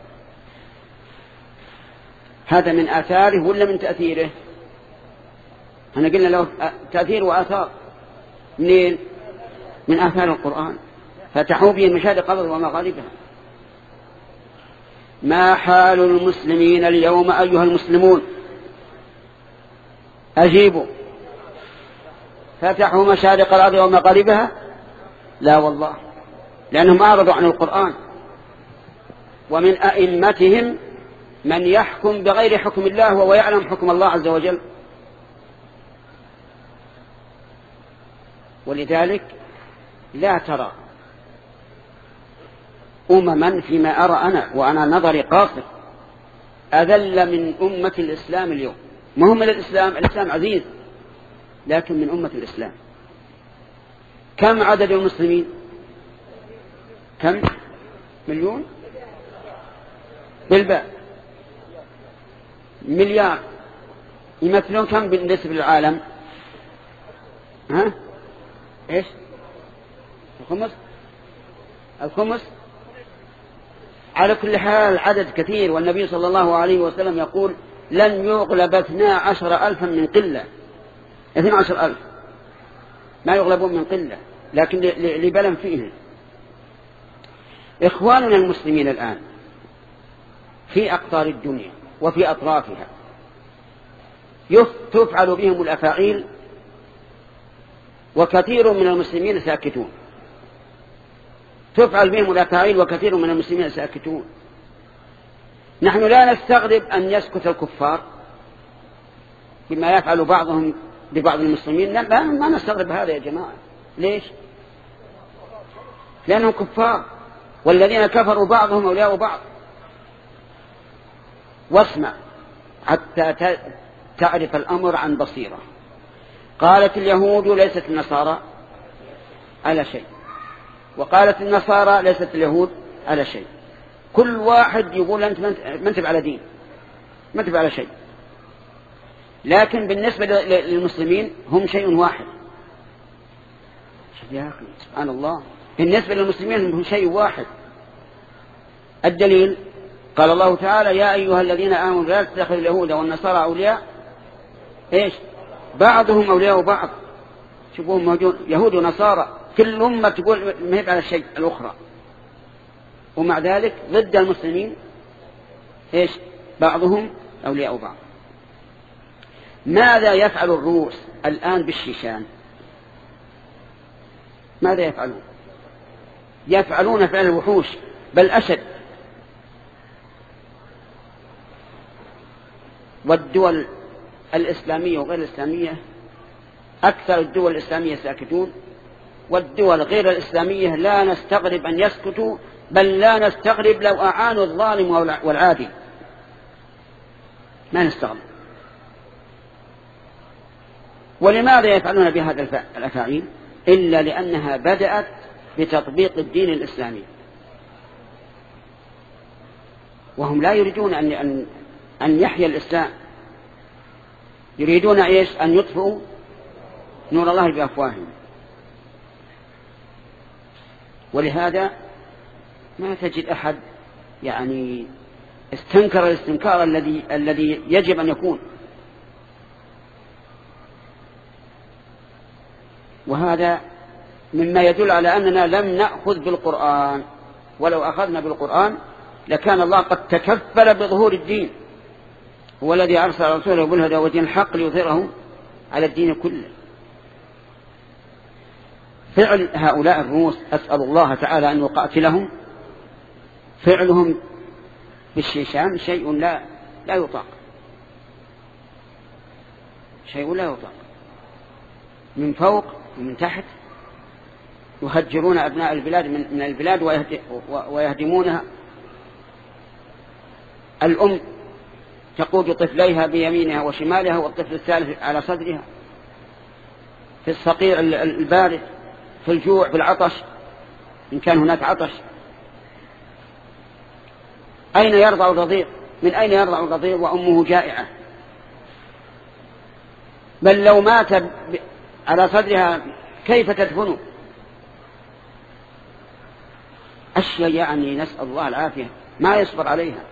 هذا من آثاره ولا من تأثيره؟ أنا قلنا له تأثير وآثار. منين؟ من آثار القرآن، فتحوا به مشارق الأرض ومغاربها. ما حال المسلمين اليوم أيها المسلمون؟ أجيبوا. فتحوا مشارق الأرض ومغاربها؟ لا والله، لأنهم أعرضوا عن القرآن. ومن أئمتهم من يحكم بغير حكم الله وهو يعلم حكم الله عز وجل. ولذلك لا ترى أمما فيما أرى أنا وأنا نظري قاصر أذل من أمة الإسلام اليوم. ما هم من الإسلام، الإسلام عزيز، لكن من أمة الإسلام. كم عدد المسلمين؟ كم؟ مليون بالباء، مليار. يمثلون كم بالنسبة للعالم؟ ها؟ إيش؟ الخمس؟ الخمس؟ على كل حال عدد كثير. والنبي صلى الله عليه وسلم يقول: لن يغلب اثنا عشر ألفا من قلة. اثنا عشر ألف ما يغلبون من قلة، لكن لبلم فيه. إخواننا المسلمين الآن في أقطار الدنيا وفي أطرافها تفعل بهم الأفاعيل، وكثير من المسلمين ساكتون. تفعل بهم الأفاعيل وكثير من المسلمين ساكتون. نحن لا نستغرب أن يسكت الكفار بما يفعل بعضهم ببعض المسلمين. لا، ما نستغرب هذا يا جماعة. ليش؟ لأنهم كفار، والذين كفروا بعضهم أولياء بعض. واسمع حتى تعرف الأمر عن بصيرة. قالت اليهود ليست النصارى على شيء، وقالت النصارى ليست اليهود على شيء. كل واحد يقول أنت ما أنت على دين، ما أنت على شيء. لكن بالنسبة للمسلمين هم شيء واحد. يا أخي سبحان الله، بالنسبة للمسلمين هم شيء واحد. الدليل قال الله تعالى يا أيها الذين آمنوا لا تتخذوا اليهود والنصارى أولياء إيش بعضهم أولياء بعض. شوفوهم موجود يهود ونصارى كل أمة تقول ما هي على الشيء الأخرى، ومع ذلك ضد المسلمين إيش بعضهم أولياء بعض. ماذا يفعل الروس الآن بالشيشان؟ ماذا يفعلون؟ يفعلون فعل الوحوش بل أشد. والدول الإسلامية وغير الإسلامية أكثر الدول الإسلامية ساكتون، والدول غير الإسلامية لا نستغرب أن يسكتوا، بل لا نستغرب لو أعانوا الظالم والعادي، ما نستغرب. ولماذا يفعلون بهذا الأفاعيل؟ إلا لأنها بدأت بتطبيق الدين الإسلامي، وهم لا يريدون أن أن أن يحيا الإسلام، يريدون إيش؟ أن يطفئوا نور الله بأفواههم. ولهذا ما تجد أحد يعني استنكر الاستنكار الذي الذي يجب أن يكون. وهذا مما يدل على أننا لم نأخذ بالقرآن، ولو أخذنا بالقرآن لكان الله قد تكفل بظهور الدين. هو الذي أرسل رسوله بالهدى ودين الحق ليظهره على الدين كله. فعل هؤلاء الروس أسأل الله تعالى أن يقاتلهم، فعلهم بالشيشان شيء لا لا يطاق، شيء لا يطاق. من فوق ومن تحت يهجرون أبناء البلاد من البلاد ويهدمونها. الأم تقود طفليها بيمينها وشمالها، والطفل الثالث على صدرها، في الصقيع البارد، في الجوع، في العطش إن كان هناك عطش. أين يرضع الرضيع؟ من أين يرضع الرضيع وأمه جائعة؟ بل لو مات على صدرها كيف تدفنه؟ أشياء يعني نسأل الله العافية ما يصبر عليها.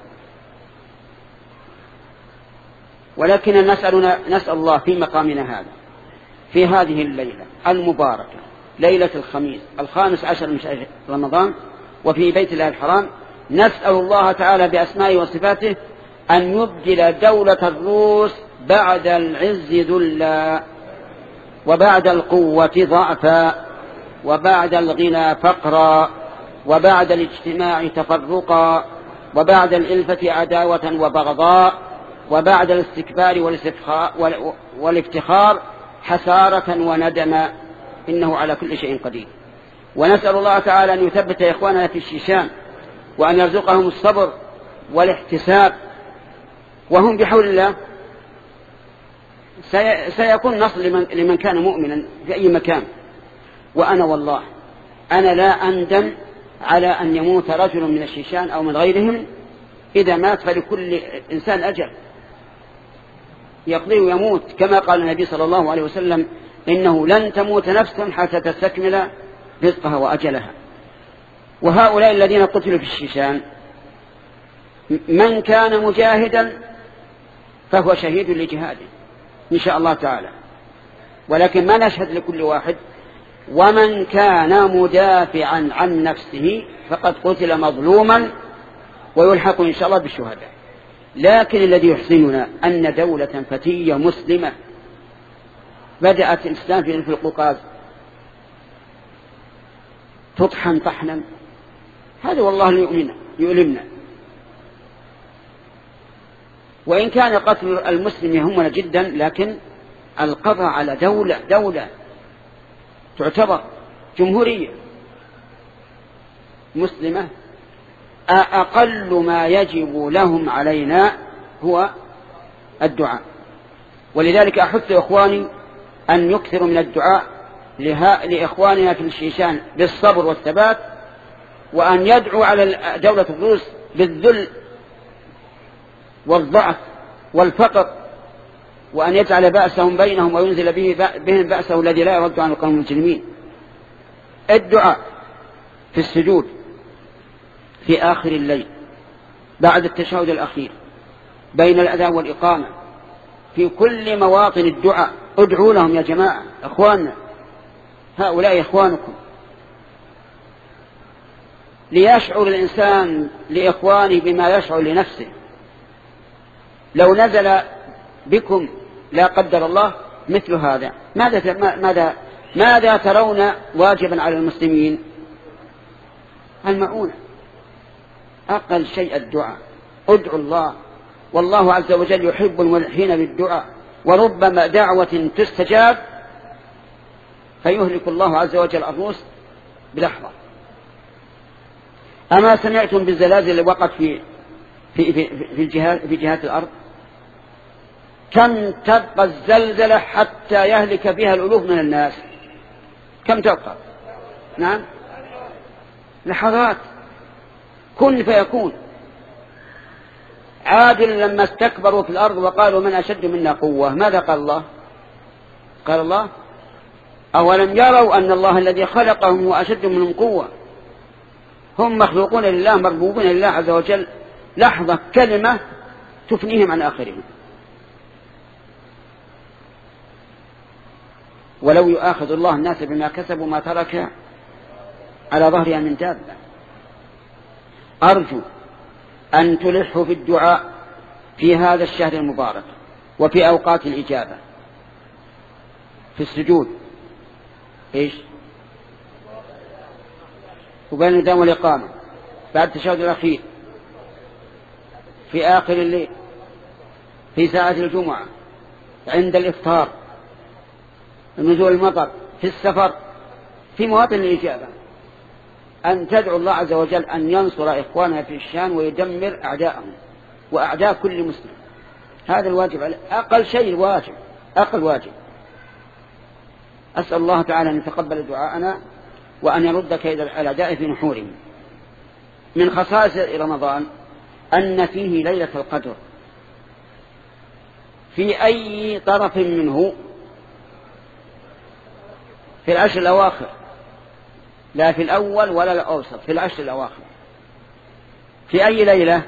ولكن نسأل, نسأل الله في مقامنا هذا في هذه الليلة المباركة، ليلة الخميس الخامس عشر من شهر رمضان، وفي بيت الله الحرام، نسأل الله تعالى بأسمائه وصفاته أن يبدل دولة الروس بعد العز ذلا، وبعد القوة ضعفا، وبعد الغنى فقرا، وبعد الاجتماع تفرقا، وبعد الإلفة عداوة وبغضاء، وبعد الاستكبار والافتخار حسارة وندما، إنه على كل شيء قدير. ونسأل الله تعالى أن يثبت إخواننا في الشيشان، وأن يرزقهم الصبر والاحتساب، وهم بحول الله سيكون نصر لمن, لمن كان مؤمنا في أي مكان. وأنا والله أنا لا أندم على أن يموت رجل من الشيشان أو من غيرهم. إذا مات فلكل إنسان أجل يقضي ويموت، كما قال النبي صلى الله عليه وسلم إنه لن تموت نفس حتى تستكمل رزقها وأجلها. وهؤلاء الذين قتلوا في الشيشان من كان مجاهدا فهو شهيد لجهاده إن شاء الله تعالى، ولكن ما نشهد لكل واحد. ومن كان مدافعا عن نفسه فقد قتل مظلوما ويلحق إن شاء الله بالشهداء. لكن الذي يحزننا أن دولة فتية مسلمة بدأت الإسلام في القوقاز تطحن طحنا، هذا والله يؤمننا يؤلمنا. وإن كان قتل المسلم يهمنا جدا، لكن القضاء على دولة دولة تعتبر جمهورية مسلمة أقل ما يجب لهم علينا هو الدعاء. ولذلك أحث إخواني أن يكثروا من الدعاء لإخواننا في الشيشان بالصبر والثبات، وأن يدعو على دولة الروس بالذل والضعف والفقر، وأن يجعل بأسهم بينهم وينزل به بهم بأسه الذي لا يرد عن القوم المجرمين. الدعاء في السجود في آخر الليل بعد التشهد الأخير بين الأذان والإقامة، في كل مواطن الدعاء. ادعوا لهم يا جماعة، أخواننا هؤلاء إخوانكم، ليشعر الإنسان لإخوانه بما يشعر لنفسه. لو نزل بكم لا قدر الله مثل هذا، ماذا ماذا ماذا ترون واجبا على المسلمين؟ المعونة، أقل شيء الدعاء. ادعوا الله، والله عز وجل يحب الملحين بالدعاء، وربما دعوة تستجاب فيهلك الله عز وجل الروس بلحظة. أما سمعتم بالزلازل اللي وقعت في في في في الجهات في جهات الأرض؟ كم تبقى الزلزلة حتى يهلك بها الألوف من الناس؟ كم تبقى؟ نعم، لحظات، كن فيكون. عاد لما استكبروا في الأرض وقالوا من أشد منا قوة، ماذا قال الله؟ قال الله أولم يروا أن الله الذي خلقهم هو أشد منهم قوة. هم مخلوقون لله مربوبون لله عز وجل، لحظة كلمة تفنيهم عن آخرهم. ولو يؤاخذ الله الناس بما كسبوا ما ترك على ظهرها من دابة. أرجو أن تلحوا في الدعاء في هذا الشهر المبارك وفي أوقات الإجابة. في السجود إيش؟ وبين الأذان والإقامة، بعد التشهد الأخير، في آخر الليل، في ساعة الجمعة، عند الإفطار، نزول المطر، في السفر، في مواطن الإجابة. أن تدعو الله عز وجل أن ينصر إخواننا في الشام ويدمر أعداءهم وأعداء كل مسلم. هذا الواجب على أقل شيء، واجب، أقل واجب. أسأل الله تعالى أن يتقبل دعاءنا وأن يرد كيد الأعداء في نحورهم. من خصائص رمضان أن فيه ليلة القدر في أي طرف منه، في العشر الأواخر، لا في الأول ولا الأوسط، في العشر الأواخر. في أي ليلة؟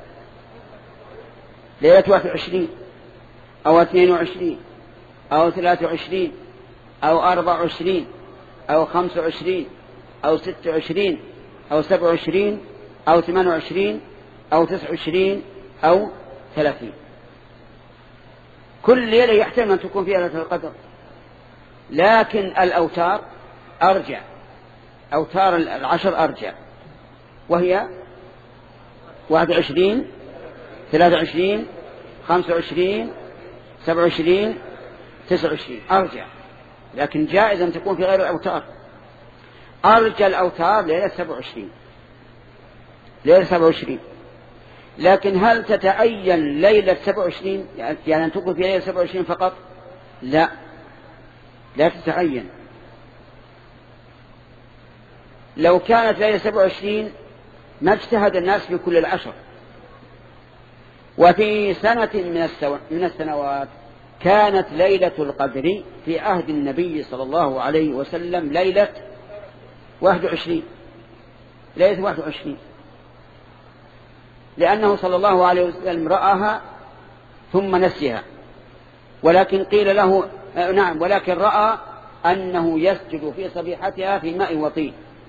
ليلة واحد وعشرين أو اثنين وعشرين أو ثلاثة وعشرين أو أربع وعشرين أو خمس وعشرين أو ست وعشرين أو سبع وعشرين أو ثمان وعشرين أو تسع وعشرين أو ثلاثين. كل ليلة يحتمل أن تكون فيها ليلة القدر، لكن الأوتار أرجع، أوتار العشر أرجع، وهي واحد وعشرين ثلاثة وعشرين خمسة وعشرين سبع وعشرين تسع وعشرين أرجع، لكن جائز أن تكون في غير الأوتار. أرجع الأوتار ليلة سبع وعشرين، ليلة سبع وعشرين. لكن هل تتعين ليلة سبع وعشرين، يعني أن تكون في ليلة سبع وعشرين فقط؟ لا، لا تتعين. لو كانت ليلة سبع وعشرين ما اجتهد الناس في كل العشر. وفي سنة من السنوات كانت ليلة القدر في عهد النبي صلى الله عليه وسلم ليلة واحد وعشرين، ليلة واحد وعشرين، لأنه صلى الله عليه وسلم رآها ثم نسيها. ولكن قيل له نعم، ولكن رأى أنه يسجد في صبيحتها في ماء وطين،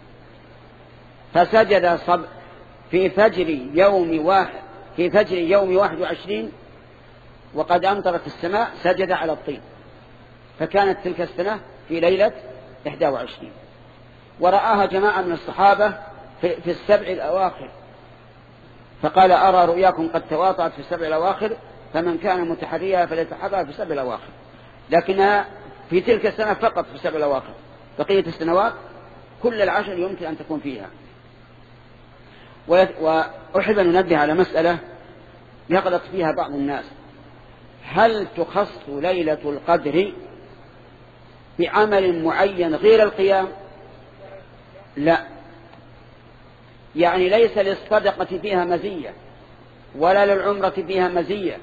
فسجد صب في فجر يوم واحد في فجر يوم واحد وعشرين وقد أمطرت السماء، سجد على الطين، فكانت تلك السنة في ليلة إحدى وعشرين. ورآها جماعة من الصحابة في, في السبع الأواخر، فقال أرى رؤياكم قد تواطأت في السبع الأواخر، فمن كان متحريها فليتحرى في السبع الأواخر. لكنها في تلك السنة فقط في السبع الأواخر، بقية السنوات كل العشر يمكن أن تكون فيها. وأحب أن ننبه على مسألة يغلط فيها بعض الناس: هل تخص ليلة القدر بعمل معين غير القيام؟ لا، يعني ليس للصدقة فيها مزية، ولا للعمرة فيها مزية،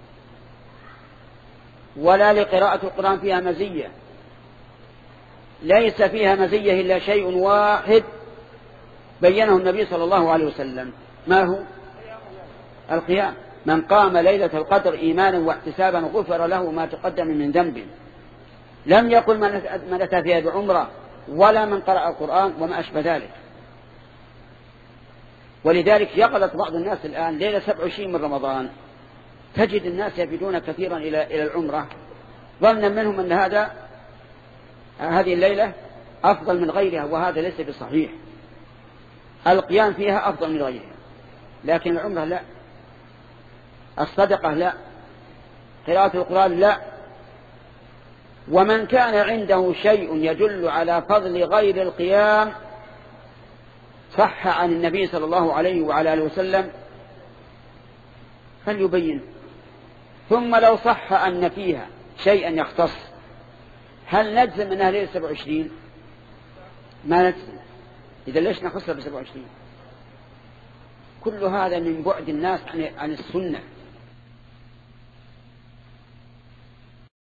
ولا لقراءة القرآن فيها مزية، ليس فيها مزية إلا شيء واحد بينه النبي صلى الله عليه وسلم. ما هو؟ القيام. من قام ليلة القدر إيمانا واحتسابا غفر له ما تقدم من ذنبه. لم يقل من أتى فيها بعمرة ولا من قرأ القرآن وما أشبه ذلك. ولذلك يغلط بعض الناس الآن ليلة سبع وعشرين من رمضان، تجد الناس يفدون كثيرا إلى إلى العمرة ظنا منهم أن هذا هذه الليلة أفضل من غيرها، وهذا ليس بصحيح. القيام فيها أفضل من غيرها، لكن العمرة لا، الصدقة لا، قراءة القرآن لا. ومن كان عنده شيء يدل على فضل غير القيام صح عن النبي صلى الله عليه وعلى آله وسلم فليبين. ثم لو صح أن فيها شيئا يختص، هل نجزم أنها ليلة سبع وعشرين؟ ما نجزم. إذا ليش نخصها بسبع وعشرين؟ كل هذا من بعد الناس عن السنة.